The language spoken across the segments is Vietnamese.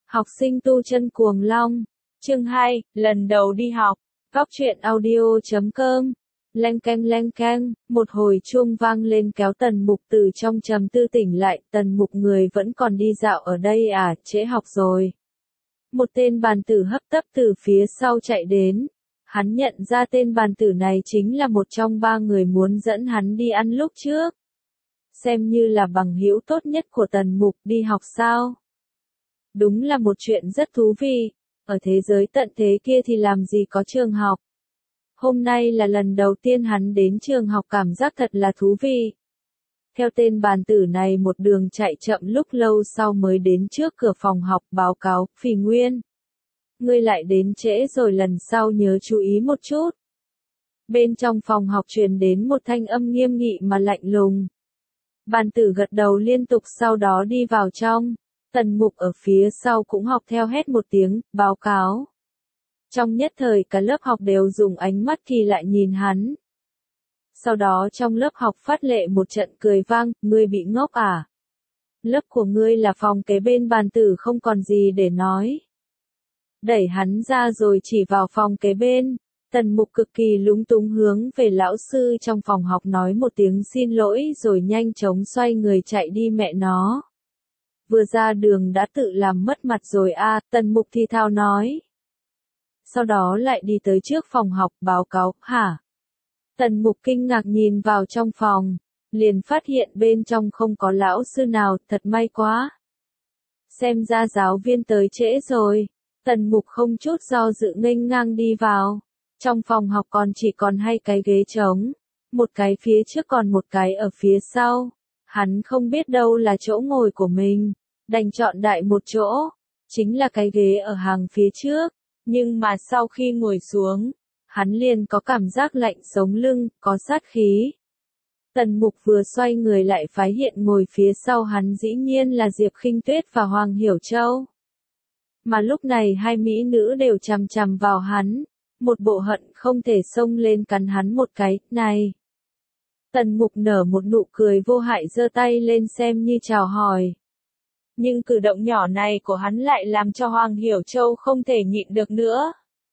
Học sinh tu chân cuồng long. Chương 2, lần đầu đi học. Góc truyện audio.com. Leng keng, một hồi chuông vang lên kéo Tần Mục từ trong trầm tư tỉnh lại. Tần Mục, người vẫn còn đi dạo ở đây à, trễ học rồi. Một tên bàn tử hấp tấp từ phía sau chạy đến. Hắn nhận ra tên bàn tử này chính là một trong ba người muốn dẫn hắn đi ăn lúc trước. Xem như là bằng hữu tốt nhất của Tần Mục. Đi học sao? Đúng là một chuyện rất thú vị. Ở thế giới tận thế kia thì làm gì có trường học. Hôm nay là lần đầu tiên hắn đến trường học, cảm giác thật là thú vị. Theo tên bàn tử này một đường chạy chậm, lúc lâu sau mới đến trước cửa phòng học. Báo cáo, Phỉ Nguyên. Ngươi lại đến trễ rồi, lần sau nhớ chú ý một chút. Bên trong phòng học truyền đến một thanh âm nghiêm nghị mà lạnh lùng. Bàn tử gật đầu liên tục, sau đó đi vào trong. Tần Mục ở phía sau cũng học theo, hét một tiếng, báo cáo. Trong nhất thời cả lớp học đều dùng ánh mắt kỳ lạ nhìn hắn. Sau đó trong lớp học phát lệ một trận cười vang, ngươi bị ngốc à? Lớp của ngươi là phòng kế bên. Bàn tử không còn gì để nói. Đẩy hắn ra rồi chỉ vào phòng kế bên. Tần Mục cực kỳ lúng túng hướng về lão sư trong phòng học nói một tiếng xin lỗi rồi nhanh chóng xoay người chạy đi. Mẹ nó. Vừa ra đường đã tự làm mất mặt rồi a, Tần Mục thì thào nói. Sau đó lại đi tới trước phòng học, báo cáo, hả? Tần Mục kinh ngạc nhìn vào trong phòng, liền phát hiện bên trong không có lão sư nào, thật may quá. Xem ra giáo viên tới trễ rồi. Tần Mục không chút do dự nghênh ngang đi vào. Trong phòng học chỉ còn hai cái ghế trống, một cái phía trước còn một cái ở phía sau. Hắn không biết đâu là chỗ ngồi của mình, đành chọn đại một chỗ, chính là cái ghế ở hàng phía trước. Nhưng mà sau khi ngồi xuống, hắn liền có cảm giác lạnh sống lưng, có sát khí. Tần Mục vừa xoay người lại phát hiện ngồi phía sau hắn dĩ nhiên là Diệp Khinh Tuyết và Hoàng Hiểu Châu. Mà lúc này hai mỹ nữ đều chằm chằm vào hắn, một bộ hận không thể xông lên cắn hắn một cái, này. Tần Mục nở một nụ cười vô hại, giơ tay lên xem như chào hỏi. Nhưng cử động nhỏ này của hắn lại làm cho Hoàng Hiểu Châu không thể nhịn được nữa.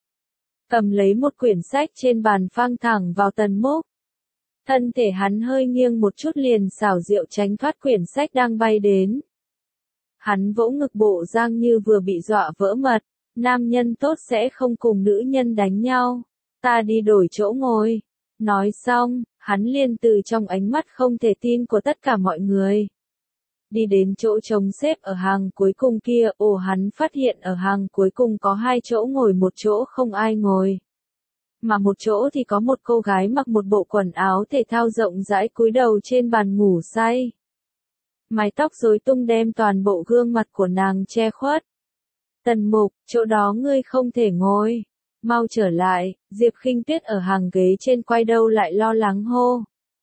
Cầm lấy một quyển sách trên bàn phang thẳng vào Tần Mục. Thân thể hắn hơi nghiêng một chút liền xảo diệu tránh thoát quyển sách đang bay đến. Hắn vỗ ngực bộ dáng như vừa bị dọa vỡ mật. Nam nhân tốt sẽ không cùng nữ nhân đánh nhau. Ta đi đổi chỗ ngồi. Nói xong, hắn liền từ trong ánh mắt không thể tin của tất cả mọi người. Đi đến chỗ trống xếp ở hàng cuối cùng kia, hắn phát hiện ở hàng cuối cùng có hai chỗ ngồi, một chỗ không ai ngồi. Mà một chỗ thì có một cô gái mặc một bộ quần áo thể thao rộng rãi cúi đầu trên bàn ngủ say. Mái tóc rối tung đem toàn bộ gương mặt của nàng che khuất. Tần Mục, chỗ đó ngươi không thể ngồi. Mau trở lại. Diệp Khinh Tuyết ở hàng ghế trên quay đầu lại lo lắng hô.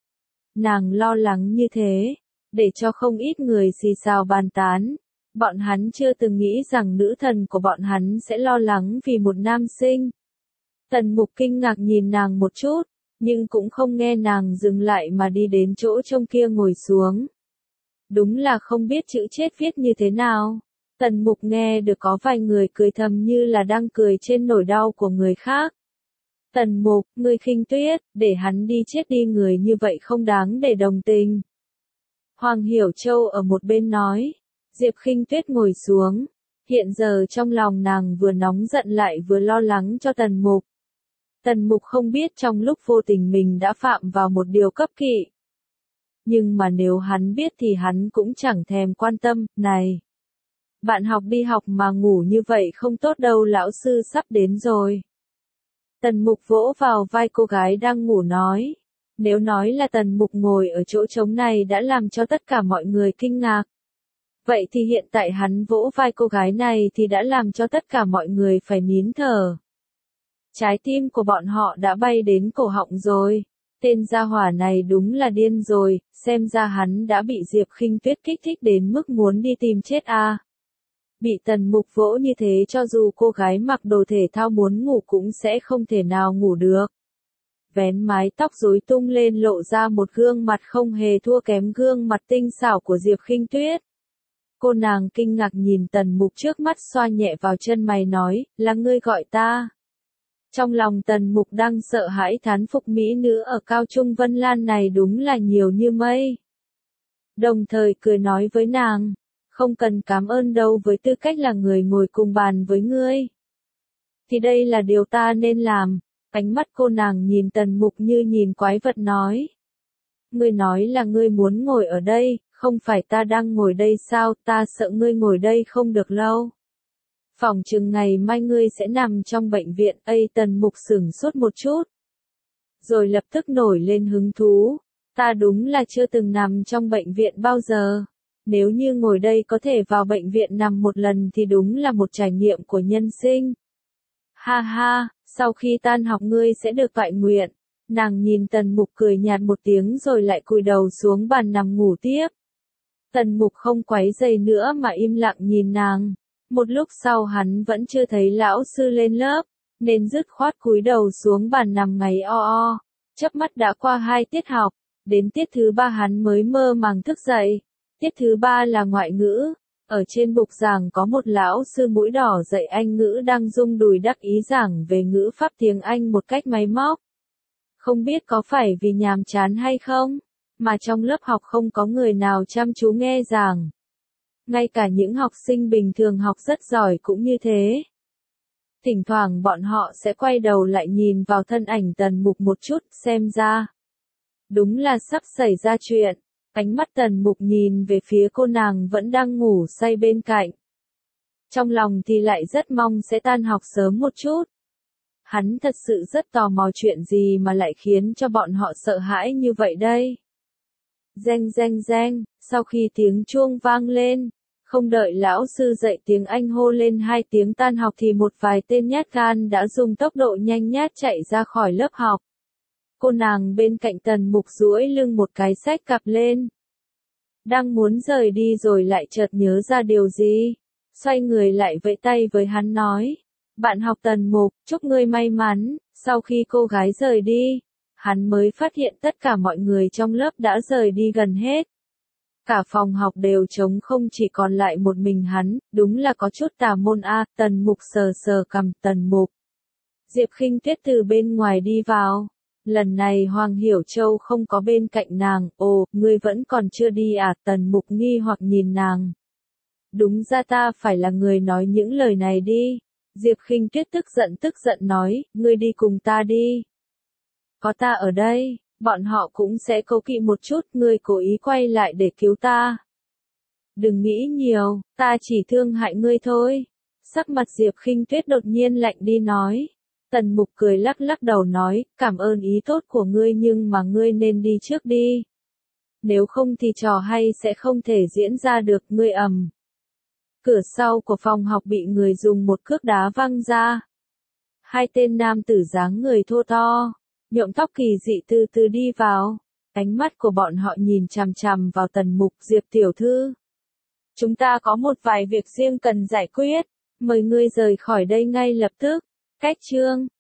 Nàng lo lắng như thế, để cho không ít người xì xào bàn tán. Bọn hắn chưa từng nghĩ rằng nữ thần của bọn hắn sẽ lo lắng vì một nam sinh. Tần Mục kinh ngạc nhìn nàng một chút, nhưng cũng không nghe nàng dừng lại mà đi đến chỗ trông kia ngồi xuống. Đúng là không biết chữ chết viết như thế nào. Tần Mục nghe được có vài người cười thầm như là đang cười trên nỗi đau của người khác. Tần Mục, ngươi khinh Tuyết, để hắn đi chết đi, người như vậy không đáng để đồng tình. Hoàng Hiểu Châu ở một bên nói. Diệp Khinh Tuyết ngồi xuống. Hiện giờ trong lòng nàng vừa nóng giận lại vừa lo lắng cho Tần Mục. Tần Mục không biết trong lúc vô tình mình đã phạm vào một điều cấp kỵ. Nhưng mà nếu hắn biết thì hắn cũng chẳng thèm quan tâm, này. Bạn học đi học mà ngủ như vậy không tốt đâu, lão sư sắp đến rồi. Tần Mục vỗ vào vai cô gái đang ngủ nói. Nếu nói là Tần Mục ngồi ở chỗ trống này đã làm cho tất cả mọi người kinh ngạc. Vậy thì hiện tại hắn vỗ vai cô gái này thì đã làm cho tất cả mọi người phải nín thở. Trái tim của bọn họ đã bay đến cổ họng rồi. Tên gia hỏa này đúng là điên rồi, xem ra hắn đã bị Diệp Khinh Tuyết kích thích đến mức muốn đi tìm chết a. Bị Tần Mục vỗ như thế cho dù cô gái mặc đồ thể thao muốn ngủ cũng sẽ không thể nào ngủ được. Vén mái tóc rối tung lên lộ ra một gương mặt không hề thua kém gương mặt tinh xảo của Diệp Khinh Tuyết. Cô nàng kinh ngạc nhìn Tần Mục trước mắt, xoa nhẹ vào chân mày nói, là ngươi gọi ta. Trong lòng Tần Mục đang sợ hãi thán phục mỹ nữ ở Cao Trung Vân Lan này đúng là nhiều như mây. Đồng thời cười nói với nàng, không cần cảm ơn đâu, với tư cách là người ngồi cùng bàn với ngươi. Thì đây là điều ta nên làm. Ánh mắt cô nàng nhìn Tần Mục như nhìn quái vật nói. Ngươi nói là ngươi muốn ngồi ở đây, không phải ta đang ngồi đây sao, ta sợ ngươi ngồi đây không được lâu. Phỏng chừng ngày mai ngươi sẽ nằm trong bệnh viện. Tần Mục sửng sốt một chút. Rồi lập tức nổi lên hứng thú. Ta đúng là chưa từng nằm trong bệnh viện bao giờ. Nếu như ngồi đây có thể vào bệnh viện nằm một lần thì đúng là một trải nghiệm của nhân sinh. Ha ha, sau khi tan học ngươi sẽ được toại nguyện. Nàng nhìn Tần Mục cười nhạt một tiếng rồi lại cúi đầu xuống bàn nằm ngủ tiếp. Tần Mục không quấy rầy nữa mà im lặng nhìn nàng. Một lúc sau hắn vẫn chưa thấy lão sư lên lớp, nên dứt khoát cúi đầu xuống bàn nằm ngáy o o. Chớp mắt đã qua 2 tiết học, đến tiết thứ 3 hắn mới mơ màng thức dậy. Tiết thứ 3 là ngoại ngữ. Ở trên bục giảng có một lão sư mũi đỏ dạy Anh ngữ đang rung đùi đắc ý giảng về ngữ pháp tiếng Anh một cách máy móc. Không biết có phải vì nhàm chán hay không, mà trong lớp học không có người nào chăm chú nghe giảng. Ngay cả những học sinh bình thường học rất giỏi cũng như thế. Thỉnh thoảng bọn họ sẽ quay đầu lại nhìn vào thân ảnh Tần Mục một chút, xem ra. Đúng là sắp xảy ra chuyện. Ánh mắt Tần Mục nhìn về phía cô nàng vẫn đang ngủ say bên cạnh. Trong lòng thì lại rất mong sẽ tan học sớm một chút. Hắn thật sự rất tò mò chuyện gì mà lại khiến cho bọn họ sợ hãi như vậy đây. Reng reng reng, sau khi tiếng chuông vang lên, không đợi lão sư dạy tiếng Anh hô lên 2 tiếng tan học thì một vài tên nhát gan đã dùng tốc độ nhanh nhát chạy ra khỏi lớp học. Cô nàng bên cạnh Tần Mục duỗi lưng một cái xách cặp lên. Đang muốn rời đi rồi lại chợt nhớ ra điều gì. Xoay người lại vẫy tay với hắn nói. Bạn học Tần Mục, chúc ngươi may mắn. Sau khi cô gái rời đi, hắn mới phát hiện tất cả mọi người trong lớp đã rời đi gần hết. Cả phòng học đều trống không, chỉ còn lại một mình hắn, đúng là có chút tà môn a. Tần Mục sờ sờ cằm. Tần Mục. Diệp Khinh Tuyết từ bên ngoài đi vào. Lần này Hoàng Hiểu Châu không có bên cạnh nàng. Ồ, ngươi vẫn còn chưa đi à? Tần Mục nghi hoặc nhìn nàng. Đúng ra ta phải là người nói những lời này đi. Diệp Khinh Tuyết tức giận nói, ngươi đi cùng ta đi. Có ta ở đây, bọn họ cũng sẽ cố kỵ một chút, ngươi cố ý quay lại để cứu ta. Đừng nghĩ nhiều, ta chỉ thương hại ngươi thôi. Sắc mặt Diệp Khinh Tuyết đột nhiên lạnh đi nói. Tần Mục cười lắc lắc đầu nói, cảm ơn ý tốt của ngươi nhưng mà ngươi nên đi trước đi. Nếu không thì trò hay sẽ không thể diễn ra được. Ngươi ầm. Cửa sau của phòng học bị người dùng một cước đá văng ra. 2 tên nam tử dáng người thô to, nhuộm tóc kỳ dị từ từ đi vào. Ánh mắt của bọn họ nhìn chằm chằm vào Tần Mục. Diệp tiểu thư, chúng ta có một vài việc riêng cần giải quyết, mời ngươi rời khỏi đây ngay lập tức. Cách chương